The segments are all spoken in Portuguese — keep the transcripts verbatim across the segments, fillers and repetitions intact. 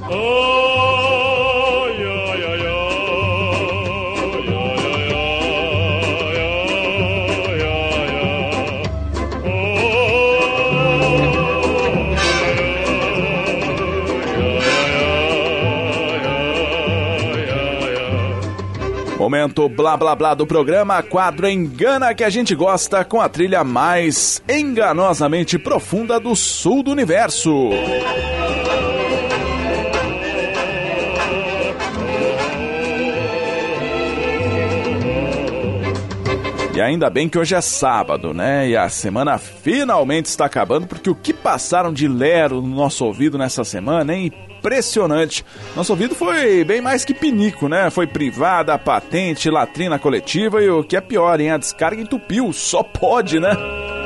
Momento blá blá blá do programa, quadro Engana que a gente gosta, com a trilha mais enganosamente profunda do sul do universo. E ainda bem que hoje é sábado, né? E a semana finalmente está acabando, porque o que passaram de lero no nosso ouvido nessa semana, hein? Impressionante. Nosso ouvido foi bem mais que pinico, né? Foi privada, patente, latrina coletiva e o que é pior, hein? A descarga entupiu. Só pode, né?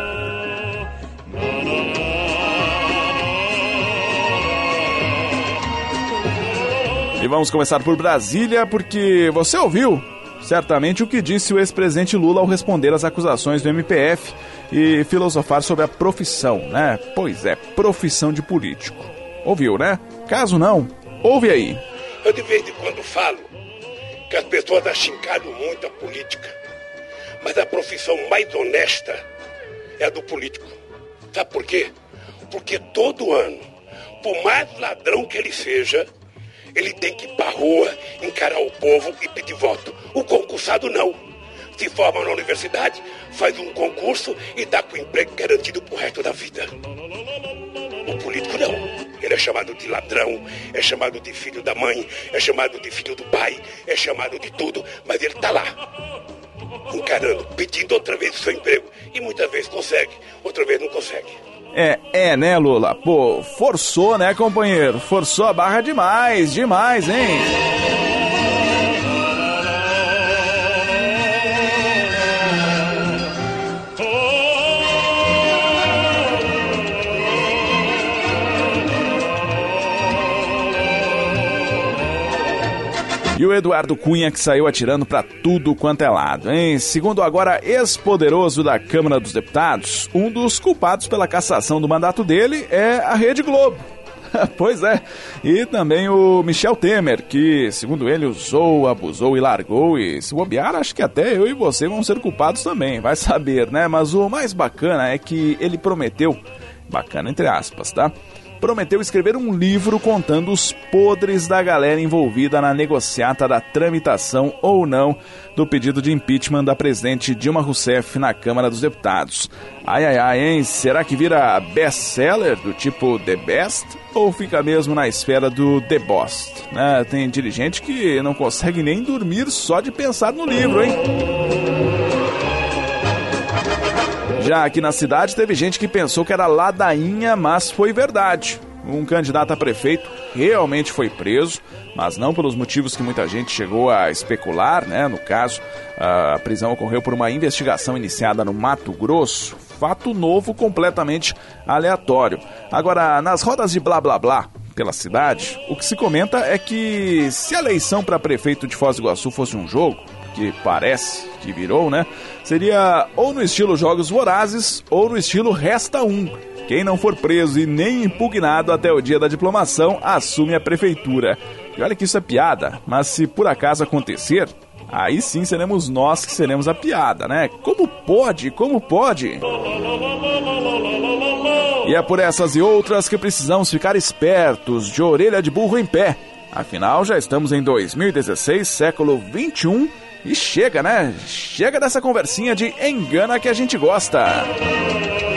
E vamos começar por Brasília, porque você ouviu certamente o que disse o ex-presidente Lula ao responder às acusações do M P F e filosofar sobre a profissão, né? Pois é, profissão de político. Ouviu, né? Caso não, ouve aí. Eu de vez em quando falo que as pessoas achincalham muito a política, mas a profissão mais honesta é a do político. Sabe por quê? Porque todo ano, por mais ladrão que ele seja, ele tem que ir pra rua, encarar o povo e pedir voto. O concursado não. Se forma na universidade, faz um concurso e dá com o emprego garantido pro resto da vida. O político não. Ele é chamado de ladrão, é chamado de filho da mãe, é chamado de filho do pai, é chamado de tudo, mas ele tá lá, encarando, pedindo outra vez o seu emprego. E muitas vezes consegue, outra vez não consegue. É, é, né, Lula? Pô, forçou, né, companheiro? Forçou a barra demais, demais, hein? E o Eduardo Cunha, que saiu atirando pra tudo quanto é lado, hein? Segundo agora ex-poderoso da Câmara dos Deputados, um dos culpados pela cassação do mandato dele é a Rede Globo. Pois é, e também o Michel Temer, que, segundo ele, usou, abusou e largou, e se bobear, acho que até eu e você vão ser culpados também, vai saber, né? Mas o mais bacana é que ele prometeu, bacana entre aspas, tá? Prometeu escrever um livro contando os podres da galera envolvida na negociata da tramitação ou não do pedido de impeachment da presidente Dilma Rousseff na Câmara dos Deputados. Ai, ai, ai, hein? Será que vira best-seller do tipo The Best? Ou fica mesmo na esfera do The Bost? Né? Tem dirigente que não consegue nem dormir só de pensar no livro, hein? Já aqui na cidade teve gente que pensou que era ladainha, mas foi verdade. Um candidato a prefeito realmente foi preso, mas não pelos motivos que muita gente chegou a especular, né? No caso, a prisão ocorreu por uma investigação iniciada no Mato Grosso, fato novo completamente aleatório. Agora, nas rodas de blá blá blá pela cidade, o que se comenta é que se a eleição para prefeito de Foz do Iguaçu fosse um jogo, que parece que virou, né? Seria ou no estilo Jogos Vorazes ou no estilo Resta Um. Quem não for preso e nem impugnado até o dia da diplomação assume a prefeitura. E olha que isso é piada, mas se por acaso acontecer, aí sim seremos nós que seremos a piada, né? Como pode? Como pode? E é por essas e outras que precisamos ficar espertos, de orelha de burro em pé. Afinal, já estamos em dois mil e dezesseis, século vinte e um, e chega, né? Chega dessa conversinha de engana que a gente gosta.